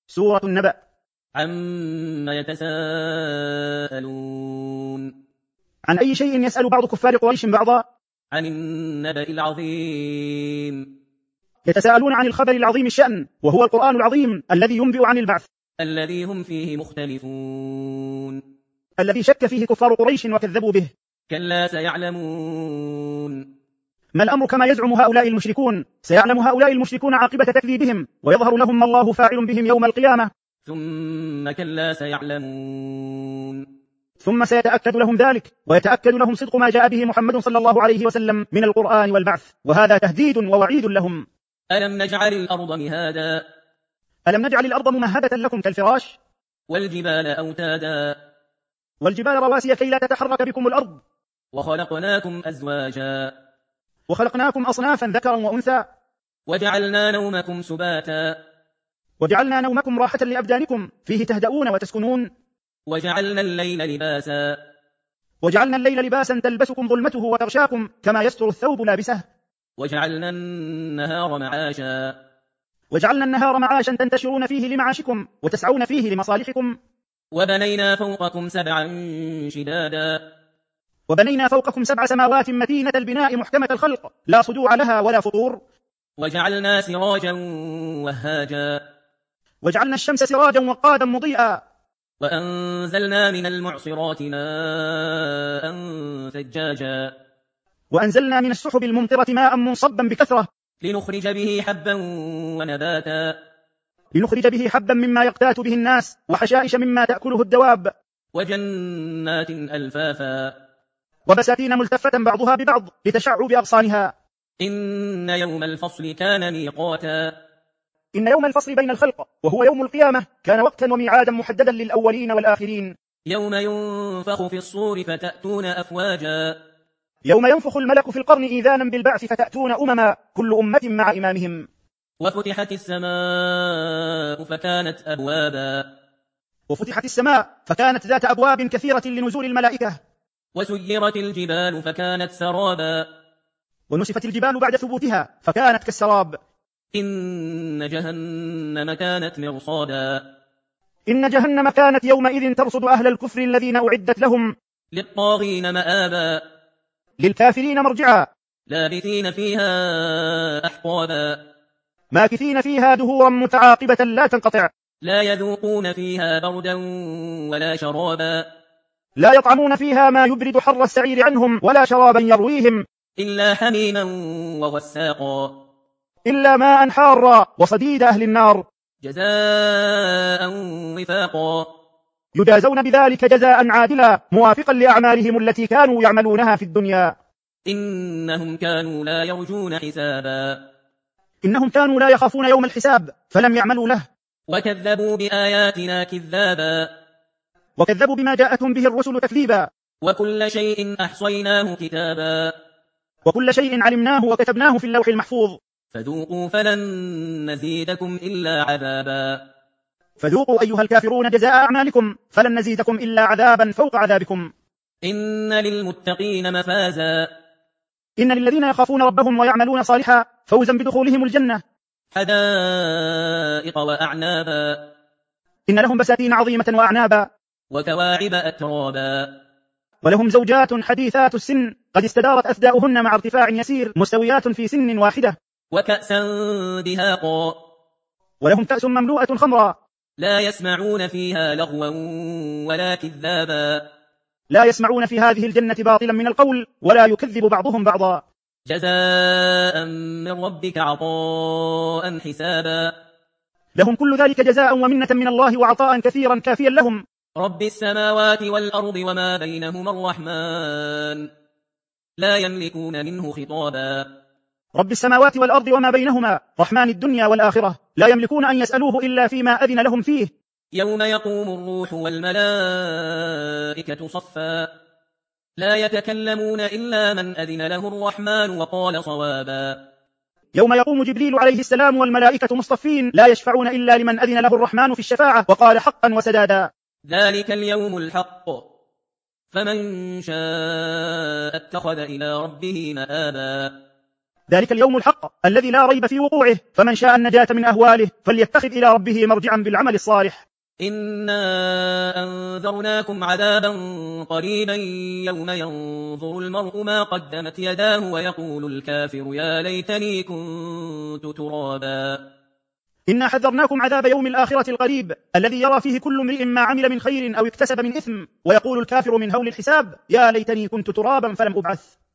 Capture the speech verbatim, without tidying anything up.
سورة النبأ. عما يتساءلون. عن أي شيء يسأل بعض كفار قريش بعضا؟ عن النبأ العظيم. يتساءلون عن الخبر العظيم الشأن، وهو القرآن العظيم الذي ينبئ عن البعث، الذي هم فيه مختلفون، الذي شك فيه كفار قريش وكذبوا به. كلا سيعلمون. ما الأمر كما يزعم هؤلاء المشركون؟ سيعلم هؤلاء المشركون عاقبة تكذيبهم، ويظهر لهم ما الله فاعل بهم يوم القيامة. ثم كلا سيعلمون. ثم سيتأكد لهم ذلك، ويتأكد لهم صدق ما جاء به محمد صلى الله عليه وسلم من القرآن والبعث، وهذا تهديد ووعيد لهم. ألم نجعل الأرض مهادا؟ ألم نجعل الأرض ممهدة لكم كالفراش؟ والجبال أوتادا؟ والجبال رواسي كي لا تتحرك بكم الأرض؟ وخلقناكم أزواجا؟ وخلقناكم أصنافا ذكرا وأنثى؟ وجعلنا نومكم سباتا؟ وجعلنا نومكم راحة لأبدانكم فيه تهدؤون وتسكنون؟ وجعلنا الليل لباسا؟ وجعلنا الليل لباسا تلبسكم ظلمته وتغشاكم كما يستر الثوب لابسه؟ وجعلنا النهار معاشا؟ وجعلنا النهار معاشا تنتشرون فيه لمعاشكم وتسعون فيه لمصالحكم؟ وبنينا فوقكم سبعا شدادا؟ وبنينا فوقكم سبع سماوات متينة البناء محكمة الخلق لا صدوع لها ولا فطور؟ وجعلنا سراجا وهاجا؟ وجعلنا الشمس سراجا وقادا مضيئا؟ وأنزلنا من المعصرات ماء ثجاجا؟ وأنزلنا من السحب الممطرة ماء منصبا بكثرة لنخرج به حبا ونباتا؟ لنخرج به حبا مما يقتات به الناس، وحشائش مما تأكله الدواب، وجنات ألفافا؟ وبساتين ملتفة بعضها ببعض لتشعب أغصانها. إن يوم الفصل كان ميقاتا؟ إن يوم الفصل بين الخلق وهو يوم القيامة كان وقتا وميعادا محددا للأولين والآخرين. يوم ينفخ في الصور فتأتون أفواجا؟ يوم ينفخ الملك في القرن إذانا بالبعث فتأتون أمما كل أمة مع إمامهم. وفتحت السماء فكانت أبوابا؟ وفتحت السماء فكانت ذات أبواب كثيرة لنزول الملائكة. وسيرت الجبال فكانت سرابا؟ ونسفت الجبال بعد ثبوتها فكانت كالسراب. إن جهنم كانت مرصادا؟ إن جهنم كانت يومئذ ترصد أهل الكفر الذين أعدت لهم. للطاغين مآبا؟ للكافرين مرجعا. لابثين فيها أحقابا؟ ماكثين فيها دهورا متعاقبة لا تنقطع. لا يذوقون فيها بردا ولا شرابا؟ لا يطعمون فيها ما يبرد حر السعير عنهم ولا شرابا يرويهم إلا حميما وغساقا؟ إلا ماء حارا وصديد أهل النار جزاء وفاقا؟ يجازون بذلك جزاء عادلا موافقا لأعمالهم التي كانوا يعملونها في الدنيا. إنهم كانوا لا يرجون حسابا؟ إنهم كانوا لا يخافون يوم الحساب فلم يعملوا له. وكذبوا بآياتنا كذابا؟ وكذبوا بما جاءتهم به الرسل تكذيبا. وكل شيء أحصيناه كتابا؟ وكل شيء علمناه وكتبناه في اللوح المحفوظ. فذوقوا فلن نزيدكم إلا عذابا. فذوقوا أيها الكافرون جزاء أعمالكم فلن نزيدكم إلا عذابا فوق عذابكم. إن للمتقين مفازا؟ إن للذين يخافون ربهم ويعملون صالحا فوزا بدخولهم الجنة. حدائق وأعنابا؟ إن لهم بساتين عظيمة وأعنابا. وكواعب أترابا؟ ولهم زوجات حديثات السن قد استدارت أثداؤهن مع ارتفاع يسير مستويات في سن واحدة. وكأسا دهاقا؟ ولهم كأس مملوءة خمرا. لا يسمعون فيها لغوا ولا كذابا؟ لا يسمعون في هذه الجنة باطلا من القول ولا يكذب بعضهم بعضا. جزاء من ربك عطاء حسابا؟ لهم كل ذلك جزاء ومنة من الله وعطاء كثيرا كافيا لهم. رب السماوات والأرض وما بينهما الرحمن لا يملكون منه خطابا. رب السماوات والأرض وما بينهما رحمن الدنيا والآخرة لا يملكون أن يسألوه إلا فيما أذن لهم فيه. يوم يقوم الروح والملائكة صفا لا يتكلمون إلا من أذن له الرحمن وقال صوابا. يوم يقوم جبريل عليه السلام والملائكة مصطفين لا يشفعون إلا لمن أذن له الرحمن في الشفاعة وقال حقا وسدادا. ذلك اليوم الحق فمن شاء اتخذ إلى ربه مآبا. ذلك اليوم الحق الذي لا ريب في وقوعه، فمن شاء النجاة من أهواله فليتخذ إلى ربه مرجعا بالعمل الصالح. إنا أنذرناكم عذابا قريبا يوم ينظر المرء ما قدمت يداه ويقول الكافر يا ليتني كنت ترابا. إنا حذرناكم عذاب يوم الآخرة القريب الذي يرى فيه كل امرئ ما عمل من خير أو اكتسب من إثم، ويقول الكافر من هول الحساب يا ليتني كنت ترابا فلم أبعث.